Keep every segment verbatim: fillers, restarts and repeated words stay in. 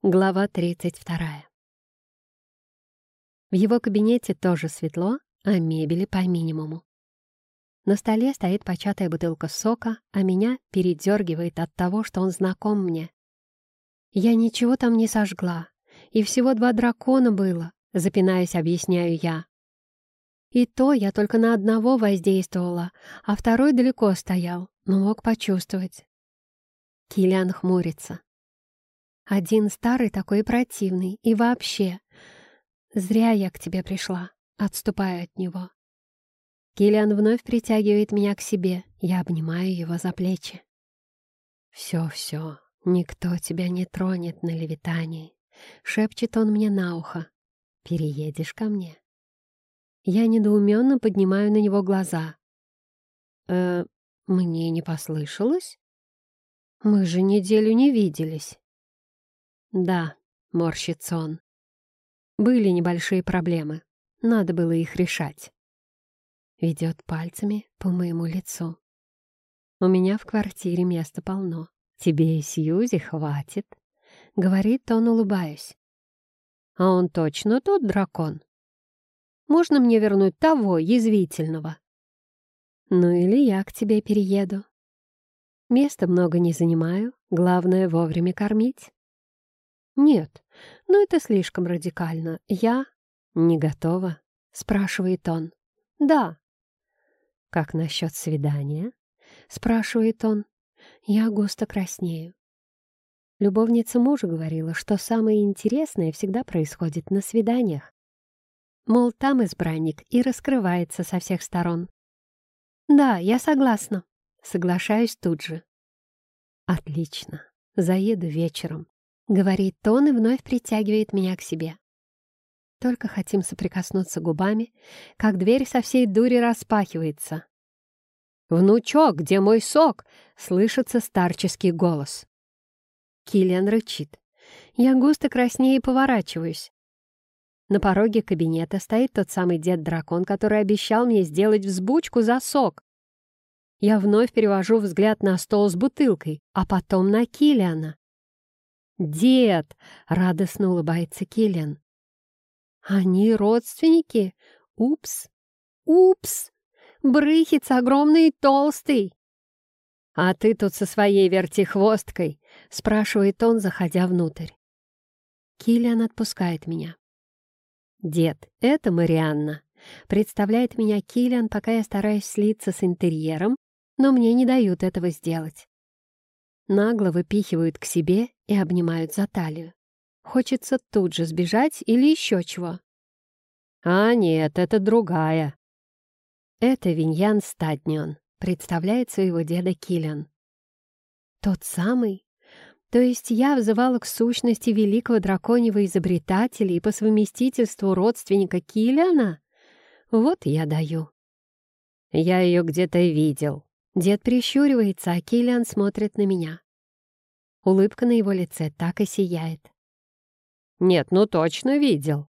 Глава тридцать вторая. В его кабинете тоже светло, а мебели по минимуму. На столе стоит початая бутылка сока, а меня передергивает от того, что он знаком мне. Я ничего там не сожгла, и всего два дракона было, запинаясь, объясняю я. И то я только на одного воздействовала, а второй далеко стоял, но мог почувствовать. Киллиан хмурится. Один старый такой противный, и вообще. Зря я к тебе пришла, отступаю от него. Киллиан вновь притягивает меня к себе, я обнимаю его за плечи. «Все-все, никто тебя не тронет на левитании», — шепчет он мне на ухо. «Переедешь ко мне?» Я недоуменно поднимаю на него глаза. «Э, мне не послышалось? Мы же неделю не виделись». «Да», — морщится он. «Были небольшие проблемы. Надо было их решать». Ведет пальцами по моему лицу. «У меня в квартире места полно. Тебе и Сьюзи хватит», — говорит он, улыбаясь. «А он точно тот дракон? Можно мне вернуть того, язвительного?» «Ну или я к тебе перееду. Места много не занимаю, главное вовремя кормить». «Нет, ну это слишком радикально. Я не готова», — спрашивает он. «Да». «Как насчет свидания?» — спрашивает он. Я густо краснею. Любовница мужа говорила, что самое интересное всегда происходит на свиданиях. Мол, там избранник и раскрывается со всех сторон. «Да, я согласна», — соглашаюсь тут же. «Отлично, заеду вечером», — говорит он и вновь притягивает меня к себе. Только хотим соприкоснуться губами, как дверь со всей дури распахивается. «Внучок, где мой сок?» — слышится старческий голос. Киллиан рычит. Я густо краснею и поворачиваюсь. На пороге кабинета стоит тот самый дед-дракон, который обещал мне сделать взбучку за сок. Я вновь перевожу взгляд на стол с бутылкой, а потом на Киллиана. «Дед!» — радостно улыбается Киллиан. «Они родственники? Упс! Упс! Брыхец огромный и толстый!» «А ты тут со своей вертихвосткой?» — спрашивает он, заходя внутрь. Киллиан отпускает меня. «Дед, это Марианна», — представляет меня Киллиан, пока я стараюсь слиться с интерьером, но мне не дают этого сделать. Нагло выпихивают к себе и обнимают за талию. Хочется тут же сбежать или еще чего. «А нет, это другая». «Это Виньян Стаднион», — представляет своего деда Киллиан. «Тот самый? То есть я взывала к сущности великого драконьего изобретателя и по совместительству родственника Киллиана? Вот я даю». «Я ее где-то видел». Дед прищуривается, а Киллиан смотрит на меня. Улыбка на его лице так и сияет. «Нет, ну точно видел».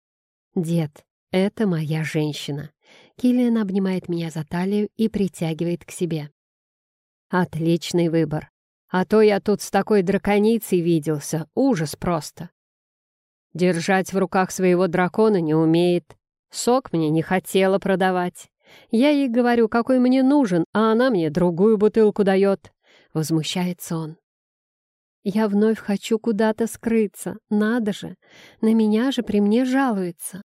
«Дед, это моя женщина». Киллиан обнимает меня за талию и притягивает к себе. «Отличный выбор. А то я тут с такой драконицей виделся. Ужас просто. Держать в руках своего дракона не умеет. Сок мне не хотела продавать. Я ей говорю, какой мне нужен, а она мне другую бутылку дает». Возмущается он. Я вновь хочу куда-то скрыться. Надо же, на меня же при мне жалуется.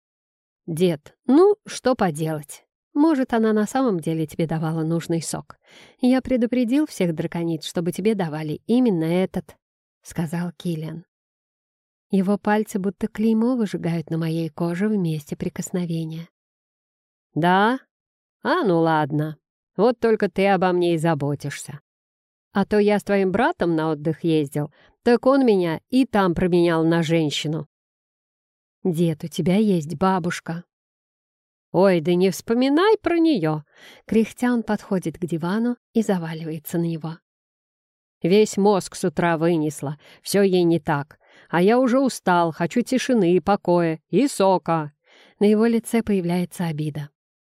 «Дед, ну, что поделать? Может, она на самом деле тебе давала нужный сок. Я предупредил всех дракониц, чтобы тебе давали именно этот», — сказал Киллиан. Его пальцы будто клеймо выжигают на моей коже в месте прикосновения. «Да? А, ну ладно. Вот только ты обо мне и заботишься. А то я с твоим братом на отдых ездил, так он меня и там променял на женщину». «Дед, у тебя есть бабушка». «Ой, да не вспоминай про нее!» Кряхтя он подходит к дивану и заваливается на него. «Весь мозг с утра вынесла, все ей не так. А я уже устал, хочу тишины и покоя, и сока». На его лице появляется обида.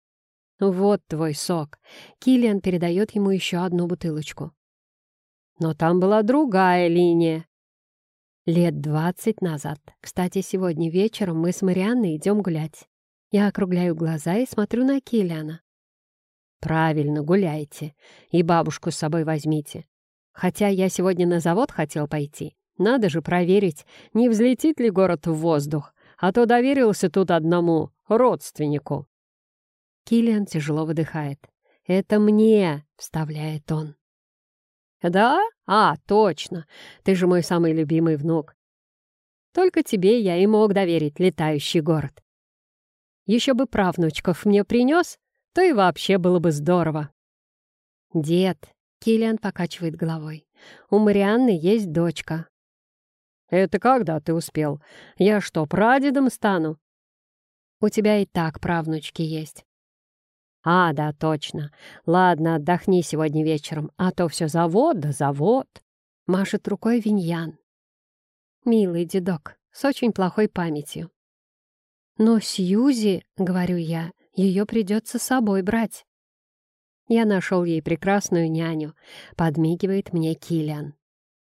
«Вот твой сок». Киллиан передает ему еще одну бутылочку. «Но там была другая линия». Лет двадцать назад. Кстати, сегодня вечером мы с Марианной идем гулять. Я округляю глаза и смотрю на Киллиана. «Правильно, гуляйте. И бабушку с собой возьмите. Хотя я сегодня на завод хотел пойти. Надо же проверить, не взлетит ли город в воздух, а то доверился тут одному родственнику». Киллиан тяжело выдыхает. «Это мне», — вставляет он. «Да? А, точно. Ты же мой самый любимый внук. Только тебе я и мог доверить летающий город. Еще бы правнучков мне принес, то и вообще было бы здорово». «Дед», — Киллиан покачивает головой, — «у Марианны есть дочка». «Это когда ты успел? Я что, прадедом стану?» «У тебя и так правнучки есть». «А, да, точно. Ладно, отдохни сегодня вечером, а то все завод да завод», — машет рукой Виньян. «Милый дедок, с очень плохой памятью». «Но Сьюзи, — говорю я, — ее придется с собой брать». «Я нашел ей прекрасную няню», — подмигивает мне Киллиан.